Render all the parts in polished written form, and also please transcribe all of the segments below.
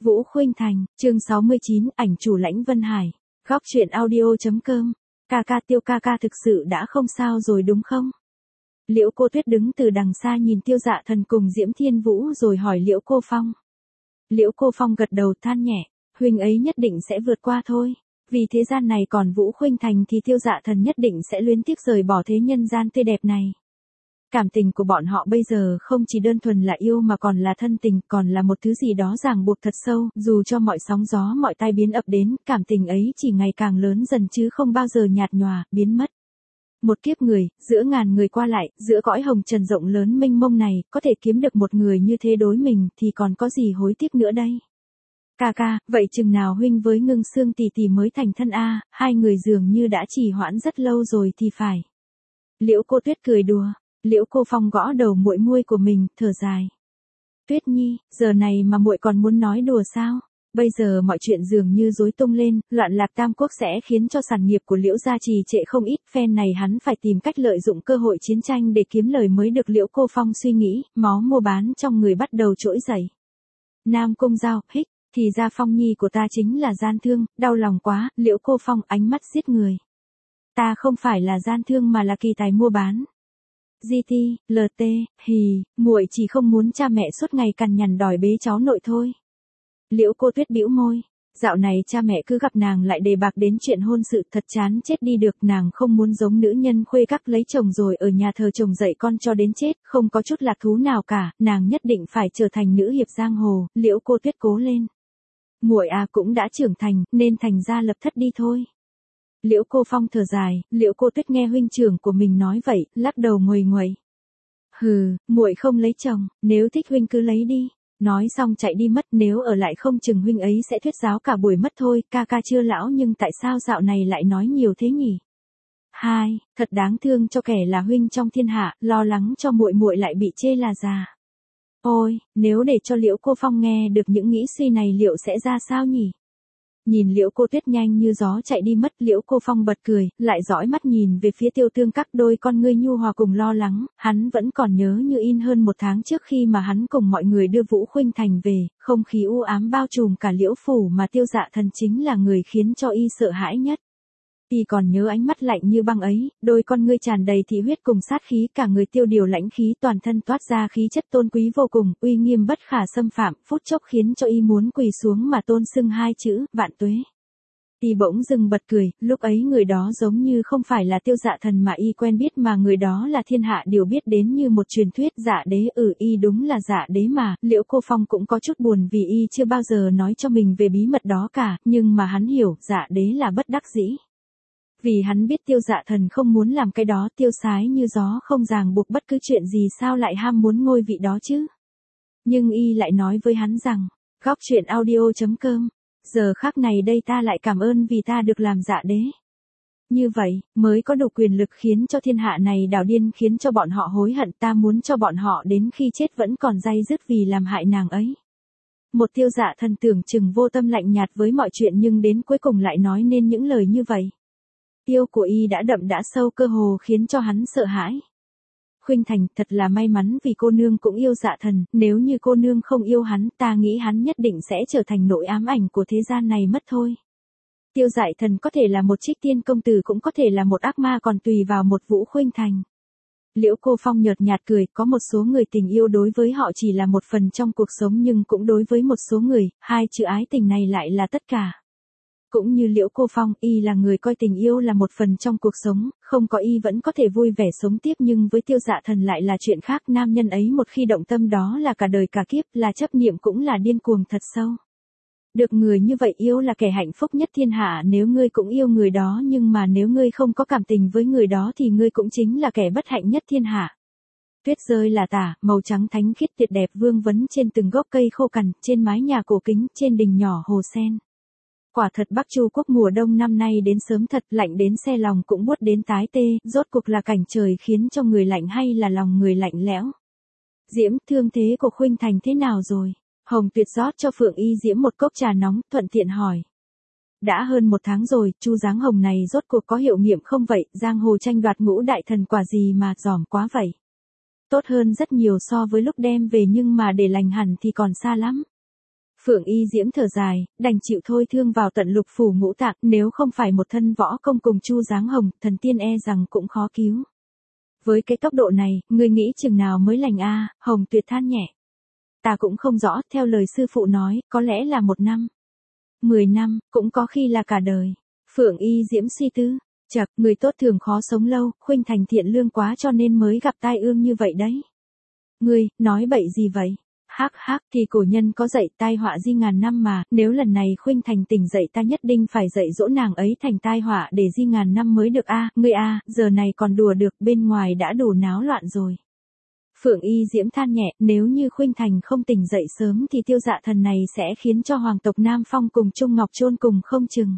Vũ Khuynh Thành, chương 69, ảnh chủ Lãnh Vân Hải. Góc truyện audio.com. Ca ca, Tiêu ca ca thực sự đã không sao rồi đúng không? Liễu Cô Tuyết đứng từ đằng xa nhìn Tiêu Dạ Thần cùng Diễm Thiên Vũ rồi hỏi Liễu Cô Phong. Liễu Cô Phong gật đầu than nhẹ, huynh ấy nhất định sẽ vượt qua thôi. Vì thế gian này còn Vũ Khuynh Thành thì Tiêu Dạ Thần nhất định sẽ luyến tiếc rời bỏ thế nhân gian tươi đẹp này. Cảm tình của bọn họ bây giờ không chỉ đơn thuần là yêu mà còn là thân tình, còn là một thứ gì đó ràng buộc thật sâu, dù cho mọi sóng gió mọi tai biến ập đến, cảm tình ấy chỉ ngày càng lớn dần chứ không bao giờ nhạt nhòa, biến mất. Một kiếp người, giữa ngàn người qua lại, giữa cõi hồng trần rộng lớn mênh mông này, có thể kiếm được một người như thế đối mình thì còn có gì hối tiếc nữa đây. Ca ca, vậy chừng nào huynh với Ngưng Sương tỷ tỷ mới thành thân a? Hai người dường như đã trì hoãn rất lâu rồi thì phải. Liễu Cô Tuyết cười đùa. Liễu Cô Phong gõ đầu muội muội của mình, thở dài. Tuyết Nhi, giờ này mà muội còn muốn nói đùa sao? Bây giờ mọi chuyện dường như rối tung lên, loạn lạc tam quốc sẽ khiến cho sản nghiệp của Liễu gia trì trệ không ít, phen này hắn phải tìm cách lợi dụng cơ hội chiến tranh để kiếm lời mới được. Liễu Cô Phong suy nghĩ, máu mua bán trong người bắt đầu trỗi dậy. Nam Cung Giao, hích, thì ra Phong Nhi của ta chính là gian thương, đau lòng quá. Liễu Cô Phong ánh mắt giết người. Ta không phải là gian thương mà là kỳ tài mua bán. GT, LT, hì, muội chỉ không muốn cha mẹ suốt ngày cằn nhằn đòi bế cháu nội thôi. Liễu Cô Tuyết bĩu môi, dạo này cha mẹ cứ gặp nàng lại đề bạc đến chuyện hôn sự, thật chán chết đi được. Nàng không muốn giống nữ nhân khuê các lấy chồng rồi ở nhà thờ chồng dạy con cho đến chết, không có chút lạc thú nào cả, nàng nhất định phải trở thành nữ hiệp giang hồ. Liễu Cô Tuyết cố lên. Muội à cũng đã trưởng thành, nên thành ra lập thất đi thôi. Liễu Cô Phong thở dài, Liễu Cô Tuyết nghe huynh trưởng của mình nói vậy, lắc đầu nguầy nguậy. Hừ, muội không lấy chồng, nếu thích huynh cứ lấy đi. Nói xong chạy đi mất, nếu ở lại không chừng huynh ấy sẽ thuyết giáo cả buổi mất thôi. Ca ca chưa lão nhưng tại sao dạo này lại nói nhiều thế nhỉ? Hai, thật đáng thương cho kẻ là huynh trong thiên hạ, lo lắng cho muội muội lại bị chê là già. Ôi, nếu để cho Liễu Cô Phong nghe được những nghĩ suy này liệu sẽ ra sao nhỉ? Nhìn Liễu Cô Tuyết nhanh như gió chạy đi mất, Liễu Cô Phong bật cười, lại dõi mắt nhìn về phía Tiêu Tương Các, đôi con ngươi nhu hòa cùng lo lắng. Hắn vẫn còn nhớ như in hơn một tháng trước khi mà hắn cùng mọi người đưa Vũ Khuynh Thành về, không khí u ám bao trùm cả Liễu phủ mà Tiêu Dạ Thần chính là người khiến cho y sợ hãi nhất. Y còn nhớ ánh mắt lạnh như băng ấy, đôi con ngươi tràn đầy thị huyết cùng sát khí, cả người tiêu điều lãnh khí, toàn thân toát ra khí chất tôn quý vô cùng, uy nghiêm bất khả xâm phạm, phút chốc khiến cho y muốn quỳ xuống mà tôn xưng hai chữ, vạn tuế. Y bỗng dừng bật cười, lúc ấy người đó giống như không phải là Tiêu Dạ Thần mà y quen biết, mà người đó là thiên hạ đều biết đến như một truyền thuyết. Dạ đế, y đúng là Dạ đế mà. Liễu Cô Phong cũng có chút buồn vì y chưa bao giờ nói cho mình về bí mật đó cả, nhưng mà hắn hiểu, Dạ đế là bất đắc dĩ. Vì hắn biết Tiêu Dạ Thần không muốn làm cái đó, tiêu sái như gió không ràng buộc bất cứ chuyện gì, sao lại ham muốn ngôi vị đó chứ. Nhưng y lại nói với hắn rằng, góc truyện audio.com, giờ khắc này đây ta lại cảm ơn vì ta được làm Dạ đế. Như vậy, mới có đủ quyền lực khiến cho thiên hạ này đảo điên, khiến cho bọn họ hối hận. Ta muốn cho bọn họ đến khi chết vẫn còn day dứt vì làm hại nàng ấy. Một Tiêu Dạ Thần tưởng chừng vô tâm lạnh nhạt với mọi chuyện nhưng đến cuối cùng lại nói nên những lời như vậy. Tiêu của y đã đậm đã sâu, cơ hồ khiến cho hắn sợ hãi. Khuynh Thành, thật là may mắn vì cô nương cũng yêu Dạ Thần, nếu như cô nương không yêu hắn, ta nghĩ hắn nhất định sẽ trở thành nỗi ám ảnh của thế gian này mất thôi. Tiêu Dạ Thần có thể là một trích tiên công tử, cũng có thể là một ác ma, còn tùy vào một Vũ Khuynh Thành. Liễu Cô Phong nhợt nhạt cười, có một số người tình yêu đối với họ chỉ là một phần trong cuộc sống, nhưng cũng đối với một số người, hai chữ ái tình này lại là tất cả. Cũng như Liễu Cô Phong, y là người coi tình yêu là một phần trong cuộc sống, không có y vẫn có thể vui vẻ sống tiếp, nhưng với Tiêu Dạ Thần lại là chuyện khác. Nam nhân ấy một khi động tâm đó là cả đời cả kiếp, là chấp niệm cũng là điên cuồng thật sâu. Được người như vậy yêu là kẻ hạnh phúc nhất thiên hạ nếu ngươi cũng yêu người đó, nhưng mà nếu ngươi không có cảm tình với người đó thì ngươi cũng chính là kẻ bất hạnh nhất thiên hạ. Tuyết rơi là tả, màu trắng thánh khiết tuyệt đẹp vương vấn trên từng gốc cây khô cằn, trên mái nhà cổ kính, trên đình nhỏ hồ sen. Quả thật Bắc Chu Quốc mùa đông năm nay đến sớm thật, lạnh đến xe lòng cũng buốt đến tái tê, rốt cuộc là cảnh trời khiến cho người lạnh hay là lòng người lạnh lẽo. Diễm, thương thế của Khuynh Thành thế nào rồi? Hồng Tuyệt rót cho Phượng Y Diễm một cốc trà nóng, thuận tiện hỏi. Đã hơn một tháng rồi, Chu Giáng Hồng này rốt cuộc có hiệu nghiệm không vậy? Giang hồ tranh đoạt ngũ đại thần quả gì mà giỏm quá vậy? Tốt hơn rất nhiều so với lúc đem về, nhưng mà để lành hẳn thì còn xa lắm. Phượng Y Diễm thở dài, đành chịu thôi thương vào tận lục phủ ngũ tạng, nếu không phải một thân võ công cùng Chu Giáng Hồng, thần tiên e rằng cũng khó cứu. Với cái tốc độ này, ngươi nghĩ chừng nào mới lành a? Hồng Tuyệt than nhẹ. Ta cũng không rõ, theo lời sư phụ nói, có lẽ là 1 năm, 10 năm, cũng có khi là cả đời. Phượng Y Diễm suy tư, chậc, người tốt thường khó sống lâu, Khuynh Thành thiện lương quá cho nên mới gặp tai ương như vậy đấy. Ngươi, nói bậy gì vậy? Hắc hắc, thì cổ nhân có dạy tai họa di ngàn năm mà, nếu lần này Khuynh Thành tỉnh dậy ta nhất định phải dạy dỗ nàng ấy thành tai họa để di ngàn năm mới được a. Ngươi a, giờ này còn đùa được, bên ngoài đã đủ náo loạn rồi. Phượng Y Diễm than nhẹ, nếu như Khuynh Thành không tỉnh dậy sớm thì Tiêu Dạ Thần này sẽ khiến cho hoàng tộc Nam Phong cùng Trung Ngọc chôn cùng không chừng.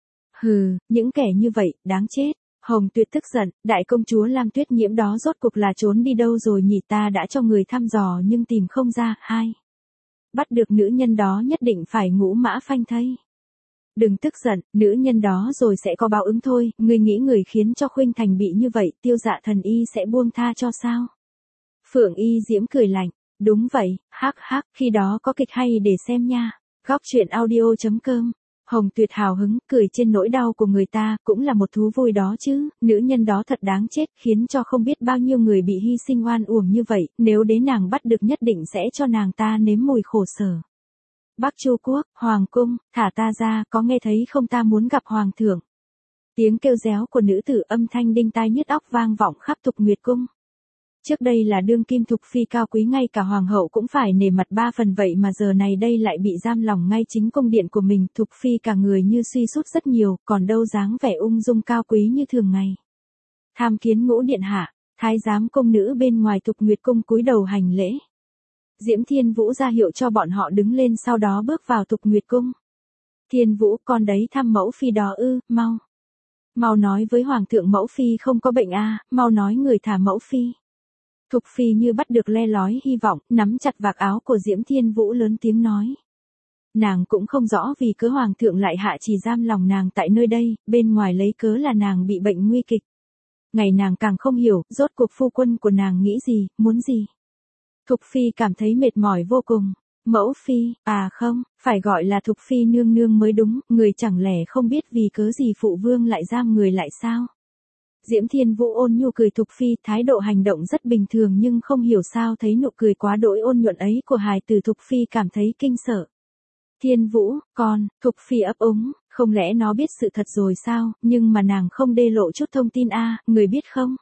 Hừ, những kẻ như vậy, đáng chết. Hồng Tuyệt tức giận, đại công chúa Lam Tuyết Nhiễm đó rốt cuộc là trốn đi đâu rồi nhỉ, ta đã cho người thăm dò nhưng tìm không ra. Hai, bắt được nữ nhân đó nhất định phải ngũ mã phanh thây. Đừng tức giận, nữ nhân đó rồi sẽ có báo ứng thôi, ngươi nghĩ người khiến cho Khuynh Thành bị như vậy, Tiêu Dạ Thần y sẽ buông tha cho sao? Phượng Y Diễm cười lạnh, đúng vậy, hắc hắc, khi đó có kịch hay để xem nha. Góc truyện audio.com. Hồng Tuyệt hào hứng, cười trên nỗi đau của người ta, cũng là một thú vui đó chứ, nữ nhân đó thật đáng chết, khiến cho không biết bao nhiêu người bị hy sinh oan uổng như vậy, nếu đế nàng bắt được nhất định sẽ cho nàng ta nếm mùi khổ sở. Bắc Chu Quốc, Hoàng Cung, thả ta ra, có nghe thấy không, ta muốn gặp Hoàng thượng. Tiếng kêu réo của nữ tử âm thanh đinh tai nhức óc vang vọng khắp Thục Nguyệt Cung. Trước đây là đương kim Thục Phi cao quý ngay cả hoàng hậu cũng phải nể mặt 3 phần vậy mà giờ này đây lại bị giam lòng ngay chính cung điện của mình. Thục Phi cả người như suy sút rất nhiều, còn đâu dáng vẻ ung dung cao quý như thường ngày. Tham kiến Ngũ điện hạ, thái giám cung nữ bên ngoài Thục Nguyệt Cung cúi đầu hành lễ. Diễm Thiên Vũ ra hiệu cho bọn họ đứng lên sau đó bước vào Thục Nguyệt Cung. Thiên Vũ, con đấy thăm mẫu phi đó ư, mau. Mau nói với hoàng thượng mẫu phi không có bệnh a, mau nói người thả mẫu phi. Thục Phi như bắt được le lói hy vọng, nắm chặt vạt áo của Diễm Thiên Vũ lớn tiếng nói. Nàng cũng không rõ vì cớ hoàng thượng lại hạ chỉ giam lòng nàng tại nơi đây, bên ngoài lấy cớ là nàng bị bệnh nguy kịch. Ngày nàng càng không hiểu, rốt cuộc phu quân của nàng nghĩ gì, muốn gì. Thục Phi cảm thấy mệt mỏi vô cùng. Mẫu Phi, à không, phải gọi là Thục Phi nương nương mới đúng, người chẳng lẽ không biết vì cớ gì phụ vương lại giam người lại sao? Diễm Thiên Vũ ôn nhu cười Thục Phi, thái độ hành động rất bình thường nhưng không hiểu sao thấy nụ cười quá đỗi ôn nhuận ấy của hài tử Thục Phi cảm thấy kinh sợ. Thiên Vũ, con, Thục Phi ấp úng, không lẽ nó biết sự thật rồi sao, nhưng mà nàng không đê lộ chút thông tin a, người biết không?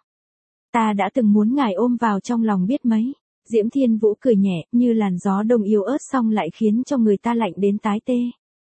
Ta đã từng muốn ngài ôm vào trong lòng biết mấy. Diễm Thiên Vũ cười nhẹ, như làn gió đông yếu ớt xong lại khiến cho người ta lạnh đến tái tê.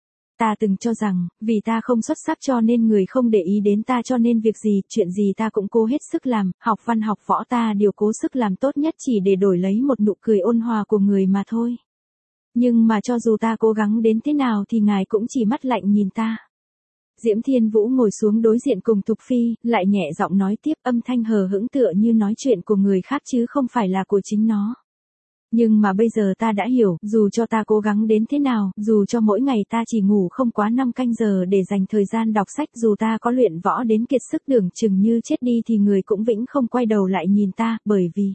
Ta từng cho rằng, vì ta không xuất sắc cho nên người không để ý đến ta cho nên việc gì, chuyện gì ta cũng cố hết sức làm, học văn học võ ta đều cố sức làm tốt nhất chỉ để đổi lấy một nụ cười ôn hòa của người mà thôi. Nhưng mà cho dù ta cố gắng đến thế nào thì ngài cũng chỉ mắt lạnh nhìn ta. Diễm Thiên Vũ ngồi xuống đối diện cùng Thục Phi, lại nhẹ giọng nói tiếp, âm thanh hờ hững tựa như nói chuyện của người khác chứ không phải là của chính nó. Nhưng mà bây giờ ta đã hiểu, dù cho ta cố gắng đến thế nào, dù cho mỗi ngày ta chỉ ngủ không quá 5 canh giờ để dành thời gian đọc sách, dù ta có luyện võ đến kiệt sức tưởng chừng như chết đi thì người cũng vĩnh không quay đầu lại nhìn ta, bởi vì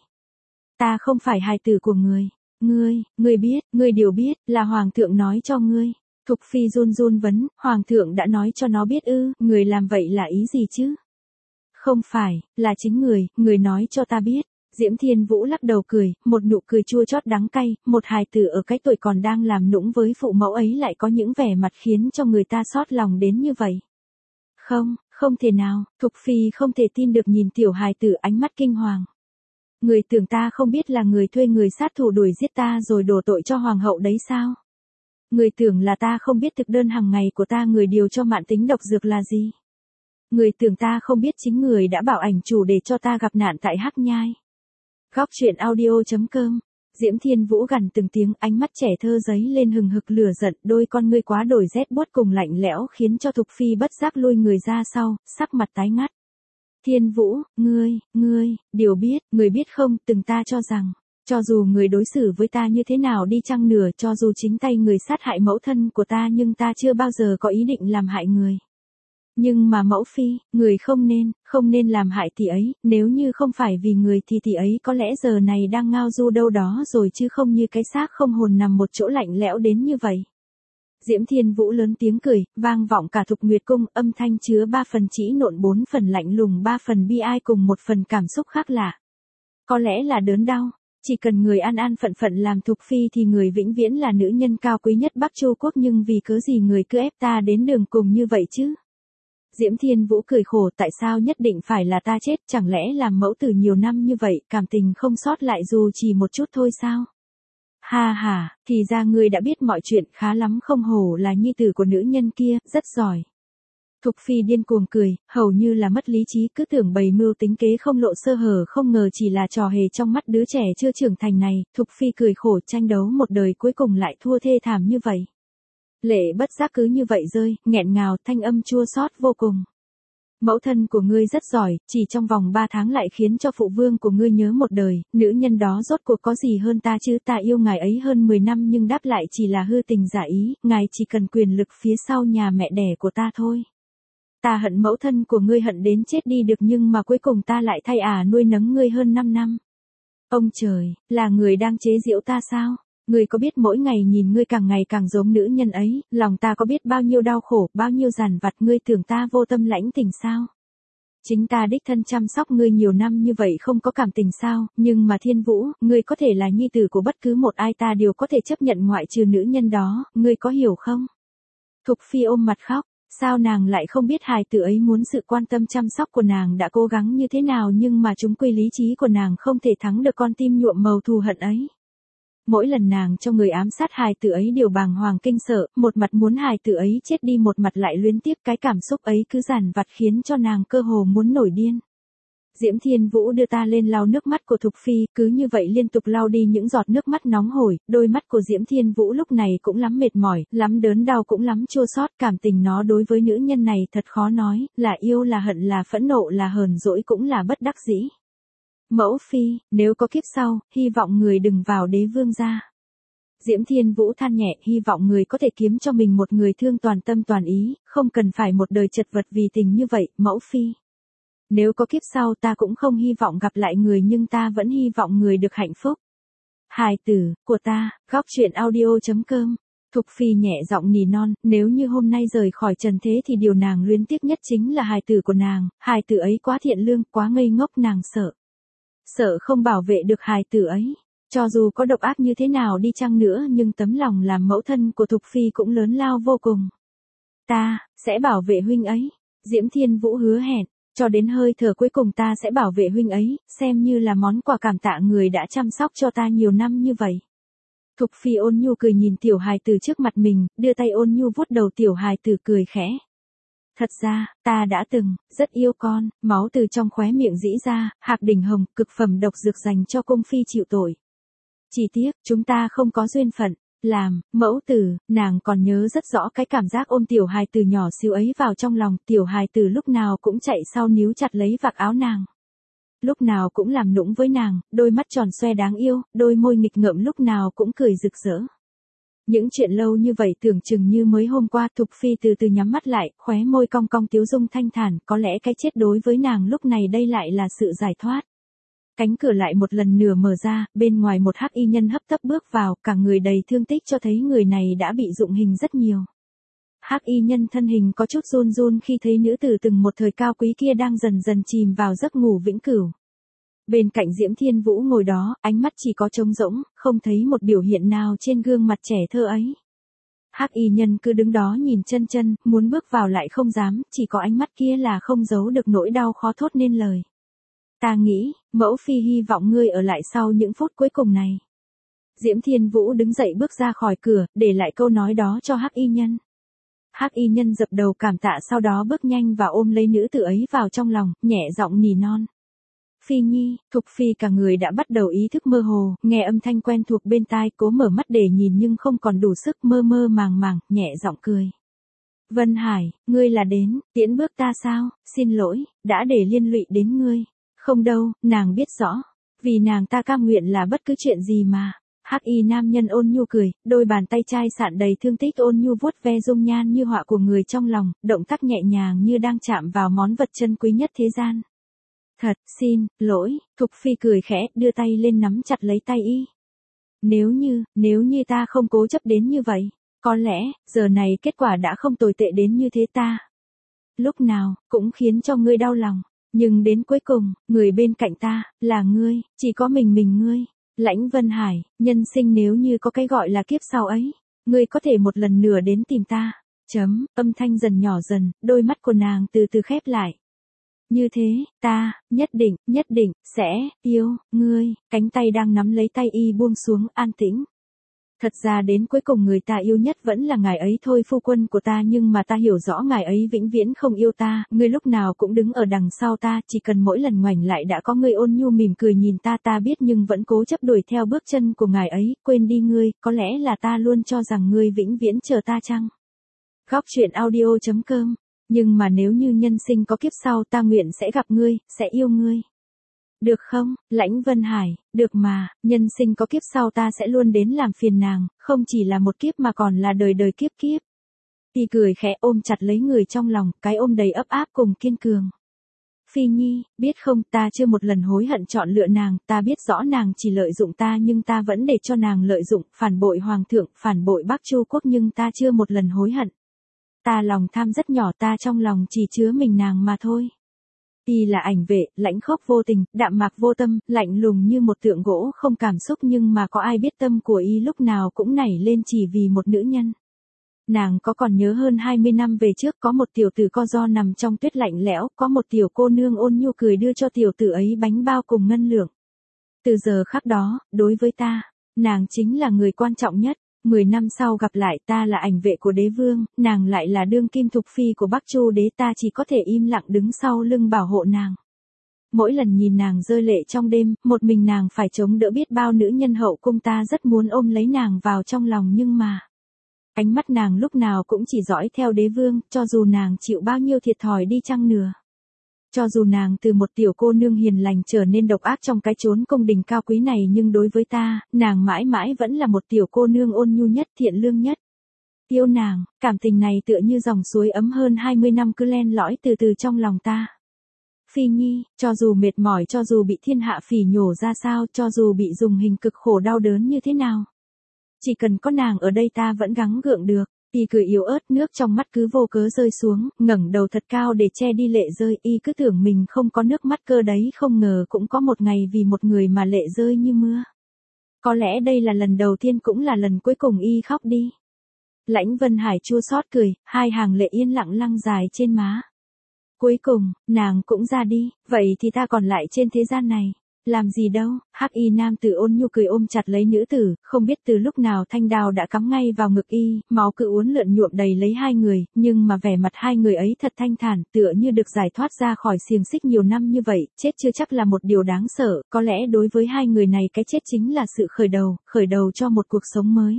ta không phải hài tử của người. Ngươi biết, ngươi đều biết, là hoàng thượng nói cho ngươi. Thục Phi run run vấn, hoàng thượng đã nói cho nó biết ư, người làm vậy là ý gì chứ? Không phải, là chính người nói cho ta biết. Diễm Thiên Vũ lắc đầu cười, một nụ cười chua chót đắng cay, một hài tử ở cái tuổi còn đang làm nũng với phụ mẫu ấy lại có những vẻ mặt khiến cho người ta xót lòng đến như vậy. Không thể nào, Thục Phi không thể tin được nhìn tiểu hài tử ánh mắt kinh hoàng. Người tưởng ta không biết là người thuê người sát thủ đuổi giết ta rồi đổ tội cho hoàng hậu đấy sao? Người tưởng là ta không biết thực đơn hàng ngày của ta người điều cho mạn tính độc dược là gì? Người tưởng ta không biết chính người đã bảo ảnh chủ để cho ta gặp nạn tại Hắc Nhai. Góc truyện audio.com. Diễm Thiên Vũ gằn từng tiếng, ánh mắt trẻ thơ giấy lên hừng hực lửa giận, đôi con ngươi quá đổi rét buốt cùng lạnh lẽo khiến cho Thục Phi bất giác lui người ra sau, sắc mặt tái ngắt. Thiên Vũ, ngươi, điều biết, người biết không, từng ta cho rằng, cho dù người đối xử với ta như thế nào đi chăng nửa, cho dù chính tay người sát hại mẫu thân của ta nhưng ta chưa bao giờ có ý định làm hại người. Nhưng mà mẫu phi, người không nên làm hại tỷ ấy, nếu như không phải vì người thì tỷ ấy có lẽ giờ này đang ngao du đâu đó rồi chứ không như cái xác không hồn nằm một chỗ lạnh lẽo đến như vậy. Diễm Thiên Vũ lớn tiếng cười, vang vọng cả Thục Nguyệt Cung, âm thanh chứa 3 phần trĩ nộn, 4 phần lạnh lùng, 3 phần bi ai cùng 1 phần cảm xúc khác lạ. Có lẽ là đớn đau, chỉ cần người an an phận phận làm Thục Phi thì người vĩnh viễn là nữ nhân cao quý nhất Bắc Chu Quốc, nhưng vì cớ gì người cứ ép ta đến đường cùng như vậy chứ? Diễm Thiên Vũ cười khổ, tại sao nhất định phải là ta chết, chẳng lẽ làm mẫu tử nhiều năm như vậy, cảm tình không sót lại dù chỉ một chút thôi sao? Ha ha, thì ra ngươi đã biết mọi chuyện, khá lắm, không hổ là nhi tử của nữ nhân kia, rất giỏi. Thục Phi điên cuồng cười, hầu như là mất lý trí, cứ tưởng bày mưu tính kế không lộ sơ hở, không ngờ chỉ là trò hề trong mắt đứa trẻ chưa trưởng thành này. Thục Phi cười khổ, tranh đấu một đời cuối cùng lại thua thê thảm như vậy. Lệ bất giác cứ như vậy rơi, nghẹn ngào, thanh âm chua xót vô cùng. Mẫu thân của ngươi rất giỏi, chỉ trong vòng 3 tháng lại khiến cho phụ vương của ngươi nhớ một đời, nữ nhân đó rốt cuộc có gì hơn ta chứ, ta yêu ngài ấy hơn 10 năm nhưng đáp lại chỉ là hư tình giả ý, ngài chỉ cần quyền lực phía sau nhà mẹ đẻ của ta thôi. Ta hận mẫu thân của ngươi hận đến chết đi được, nhưng mà cuối cùng ta lại thay nuôi nấng ngươi hơn 5 năm. Ông trời, là người đang chế giễu ta sao? Ngươi có biết mỗi ngày nhìn ngươi càng ngày càng giống nữ nhân ấy, lòng ta có biết bao nhiêu đau khổ, bao nhiêu dằn vặt, ngươi tưởng ta vô tâm lãnh tình sao? Chính ta đích thân chăm sóc ngươi nhiều năm như vậy không có cảm tình sao, nhưng mà Thiên Vũ, ngươi có thể là nhi tử của bất cứ một ai, ta đều có thể chấp nhận ngoại trừ nữ nhân đó, ngươi có hiểu không? Thục Phi ôm mặt khóc, sao nàng lại không biết hài tử ấy muốn sự quan tâm chăm sóc của nàng đã cố gắng như thế nào, nhưng mà chúng quy lý trí của nàng không thể thắng được con tim nhuộm màu thù hận ấy. Mỗi lần nàng cho người ám sát hài tử ấy đều bàng hoàng kinh sợ, một mặt muốn hài tử ấy chết đi, một mặt lại luyến tiếc, cái cảm xúc ấy cứ dằn vặt khiến cho nàng cơ hồ muốn nổi điên. Diễm Thiên Vũ đưa ta lên lau nước mắt của Thục Phi, cứ như vậy liên tục lau đi những giọt nước mắt nóng hổi, đôi mắt của Diễm Thiên Vũ lúc này cũng lắm mệt mỏi, lắm đớn đau cũng lắm chua xót, cảm tình nó đối với nữ nhân này thật khó nói, là yêu là hận là phẫn nộ là hờn dỗi cũng là bất đắc dĩ. Mẫu Phi, nếu có kiếp sau, hy vọng người đừng vào đế vương gia. Diễm Thiên Vũ than nhẹ, hy vọng người có thể kiếm cho mình một người thương toàn tâm toàn ý, không cần phải một đời chật vật vì tình như vậy, Mẫu Phi. Nếu có kiếp sau ta cũng không hy vọng gặp lại người, nhưng ta vẫn hy vọng người được hạnh phúc. Hài tử, của ta, góc truyện audio.com. Thục Phi nhẹ giọng nỉ non, nếu như hôm nay rời khỏi trần thế thì điều nàng luyến tiếc nhất chính là hài tử của nàng, hài tử ấy quá thiện lương, quá ngây ngốc, nàng sợ. Sợ không bảo vệ được hài tử ấy. Cho dù có độc ác như thế nào đi chăng nữa nhưng tấm lòng làm mẫu thân của Thục Phi cũng lớn lao vô cùng. Ta, sẽ bảo vệ huynh ấy. Diễm Thiên Vũ hứa hẹn, cho đến hơi thở cuối cùng ta sẽ bảo vệ huynh ấy, xem như là món quà cảm tạ người đã chăm sóc cho ta nhiều năm như vậy. Thục Phi ôn nhu cười nhìn tiểu hài tử trước mặt mình, đưa tay ôn nhu vuốt đầu tiểu hài tử cười khẽ. Thật ra, ta đã từng, rất yêu con, máu từ trong khóe miệng rĩ ra, hạc đỉnh hồng, cực phẩm độc dược dành cho cung phi chịu tội. Chỉ tiếc, chúng ta không có duyên phận, làm, mẫu tử, nàng còn nhớ rất rõ cái cảm giác ôm tiểu hài tử nhỏ xíu ấy vào trong lòng, tiểu hài tử lúc nào cũng chạy sau níu chặt lấy vạt áo nàng. Lúc nào cũng làm nũng với nàng, đôi mắt tròn xoe đáng yêu, đôi môi nghịch ngợm lúc nào cũng cười rực rỡ. Những chuyện lâu như vậy tưởng chừng như mới hôm qua. Thục Phi từ từ nhắm mắt lại, khóe môi cong cong tiếu dung thanh thản, có lẽ cái chết đối với nàng lúc này đây lại là sự giải thoát. Cánh cửa lại một lần nữa mở ra, bên ngoài một hắc y nhân hấp tấp bước vào, cả người đầy thương tích cho thấy người này đã bị dụng hình rất nhiều. Hắc y nhân thân hình có chút run run khi thấy nữ tử từng một thời cao quý kia đang dần dần chìm vào giấc ngủ vĩnh cửu. Bên cạnh Diễm Thiên Vũ ngồi đó, ánh mắt chỉ có trống rỗng, không thấy một biểu hiện nào trên gương mặt trẻ thơ ấy. Hắc y nhân cứ đứng đó nhìn chân chân, muốn bước vào lại không dám, chỉ có ánh mắt kia là không giấu được nỗi đau khó thốt nên lời. Ta nghĩ, Mẫu Phi hy vọng ngươi ở lại sau những phút cuối cùng này. Diễm Thiên Vũ đứng dậy bước ra khỏi cửa, để lại câu nói đó cho Hắc y nhân. Hắc y nhân dập đầu cảm tạ, sau đó bước nhanh và ôm lấy nữ tử ấy vào trong lòng, nhẹ giọng nỉ non. Phi Nhi. Thục Phi cả người đã bắt đầu ý thức mơ hồ, nghe âm thanh quen thuộc bên tai, cố mở mắt để nhìn nhưng không còn đủ sức, mơ mơ màng màng, nhẹ giọng cười. Vân Hải, ngươi là đến, tiễn bước ta sao, xin lỗi, đã để liên lụy đến ngươi. Không đâu, nàng biết rõ, vì nàng ta cam nguyện là bất cứ chuyện gì mà. Hắc y nam nhân ôn nhu cười, đôi bàn tay chai sạn đầy thương tích ôn nhu vuốt ve dung nhan như họa của người trong lòng, động tác nhẹ nhàng như đang chạm vào món vật chân quý nhất thế gian. Thật, xin, lỗi, Thục Phi cười khẽ, đưa tay lên nắm chặt lấy tay y. Nếu như ta không cố chấp đến như vậy, Có lẽ, giờ này kết quả đã không tồi tệ đến như thế ta. Lúc nào, cũng khiến cho ngươi đau lòng. Nhưng đến cuối cùng, người bên cạnh ta, là ngươi, chỉ có mình ngươi. Lãnh Vân Hải, nhân sinh nếu như có cái gọi là kiếp sau ấy, ngươi có thể một lần nữa đến tìm ta. Âm thanh dần nhỏ dần, đôi mắt của nàng từ từ khép lại. Như thế, ta, nhất định, sẽ, yêu, ngươi, cánh tay đang nắm lấy tay y buông xuống, an tĩnh. Thật ra đến cuối cùng người ta yêu nhất vẫn là ngài ấy thôi phu quân của ta, nhưng mà ta hiểu rõ ngài ấy vĩnh viễn không yêu ta, ngươi lúc nào cũng đứng ở đằng sau ta, chỉ cần mỗi lần ngoảnh lại đã có ngươi ôn nhu mỉm cười nhìn ta, ta biết nhưng vẫn cố chấp đuổi theo bước chân của ngài ấy, quên đi ngươi, có lẽ là ta luôn cho rằng ngươi vĩnh viễn chờ ta chăng? Góc truyện audio.com. Nhưng mà nếu như nhân sinh có kiếp sau, ta nguyện sẽ gặp ngươi, sẽ yêu ngươi. Được không, Lãnh Vân Hải, được mà, nhân sinh có kiếp sau ta sẽ luôn đến làm phiền nàng, không chỉ là một kiếp mà còn là đời đời kiếp kiếp. Y cười khẽ ôm chặt lấy người trong lòng, cái ôm đầy ấp áp cùng kiên cường. Phi Nhi, biết không, ta chưa một lần hối hận chọn lựa nàng, ta biết rõ nàng chỉ lợi dụng ta nhưng ta vẫn để cho nàng lợi dụng, phản bội Hoàng thượng, phản bội Bắc Chu Quốc nhưng ta chưa một lần hối hận. Ta lòng tham rất nhỏ, ta trong lòng chỉ chứa mình nàng mà thôi. Y là ảnh vệ, lãnh khốc vô tình, đạm mạc vô tâm, lạnh lùng như một tượng gỗ không cảm xúc, nhưng mà có ai biết tâm của Y lúc nào cũng nảy lên chỉ vì một nữ nhân. Nàng có còn nhớ hơn 20 năm về trước có một tiểu tử co ro nằm trong tuyết lạnh lẽo, có một tiểu cô nương ôn nhu cười đưa cho tiểu tử ấy bánh bao cùng ngân lượng. Từ giờ khắc đó, đối với ta, nàng chính là người quan trọng nhất. 10 năm sau gặp lại, ta là ảnh vệ của đế vương, nàng lại là đương kim thục phi của Bắc Chu đế, ta chỉ có thể im lặng đứng sau lưng bảo hộ nàng. Mỗi lần nhìn nàng rơi lệ trong đêm, một mình nàng phải chống đỡ biết bao nữ nhân hậu cung, ta rất muốn ôm lấy nàng vào trong lòng nhưng mà ánh mắt nàng lúc nào cũng chỉ dõi theo đế vương, cho dù nàng chịu bao nhiêu thiệt thòi đi chăng nữa. Cho dù nàng từ một tiểu cô nương hiền lành trở nên độc ác trong cái chốn cung đình cao quý này, nhưng đối với ta, nàng mãi mãi vẫn là một tiểu cô nương ôn nhu nhất, thiện lương nhất. Yêu nàng, cảm tình này tựa như dòng suối ấm hơn 20 năm cứ len lỏi từ từ trong lòng ta. Phi Nhi, cho dù mệt mỏi, cho dù bị thiên hạ phỉ nhổ ra sao, cho dù bị dùng hình cực khổ đau đớn như thế nào, chỉ cần có nàng ở đây ta vẫn gắng gượng được. Y cười yếu ớt, nước trong mắt cứ vô cớ rơi xuống, ngẩng đầu thật cao để che đi lệ rơi, Y cứ tưởng mình không có nước mắt cơ đấy, không ngờ cũng có một ngày vì một người mà lệ rơi như mưa. Có lẽ đây là lần đầu tiên cũng là lần cuối cùng Y khóc đi. Lãnh Vân Hải chua xót cười, hai hàng lệ yên lặng lăn dài trên má. Cuối cùng, nàng cũng ra đi, vậy thì ta còn lại trên thế gian này. Làm gì đâu, hắc y nam tử ôn nhu cười ôm chặt lấy nữ tử, không biết từ lúc nào thanh đao đã cắm ngay vào ngực Y, máu cứ uốn lượn nhuộm đầy lấy hai người, nhưng mà vẻ mặt hai người ấy thật thanh thản, tựa như được giải thoát ra khỏi xiềng xích nhiều năm như vậy, chết chưa chắc là một điều đáng sợ, có lẽ đối với hai người này cái chết chính là sự khởi đầu cho một cuộc sống mới.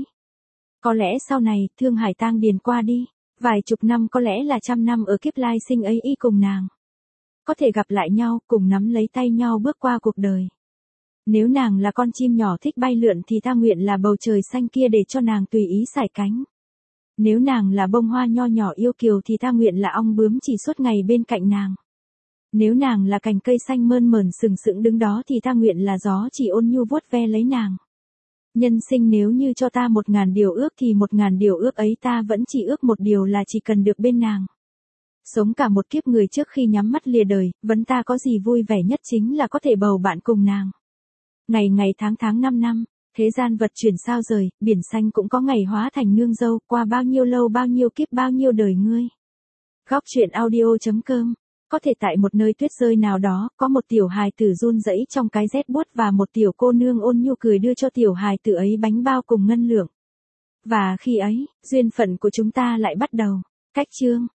Có lẽ sau này, thương hải tang điền qua đi, vài chục năm, có lẽ là trăm năm ở kiếp lai sinh ấy, Y cùng nàng có thể gặp lại nhau, cùng nắm lấy tay nhau bước qua cuộc đời. Nếu nàng là con chim nhỏ thích bay lượn thì ta nguyện là bầu trời xanh kia để cho nàng tùy ý sải cánh. Nếu nàng là bông hoa nho nhỏ yêu kiều thì ta nguyện là ong bướm chỉ suốt ngày bên cạnh nàng. Nếu nàng là cành cây xanh mơn mởn sừng sững đứng đó thì ta nguyện là gió chỉ ôn nhu vuốt ve lấy nàng. Nhân sinh nếu như cho ta 1000 điều ước thì 1000 điều ước ấy ta vẫn chỉ ước một điều là chỉ cần được bên nàng. Sống cả một kiếp người trước khi nhắm mắt lìa đời, vấn ta có gì vui vẻ nhất chính là có thể bầu bạn cùng nàng. Ngày ngày tháng tháng năm năm, thế gian vật chuyển sao rời, biển xanh cũng có ngày hóa thành nương dâu, qua bao nhiêu lâu bao nhiêu kiếp bao nhiêu đời ngươi. Góc truyện audio.com. Có thể tại một nơi tuyết rơi nào đó, có một tiểu hài tử run rẩy trong cái rét buốt và một tiểu cô nương ôn nhu cười đưa cho tiểu hài tử ấy bánh bao cùng ngân lượng. Và khi ấy, duyên phận của chúng ta lại bắt đầu. Cách chương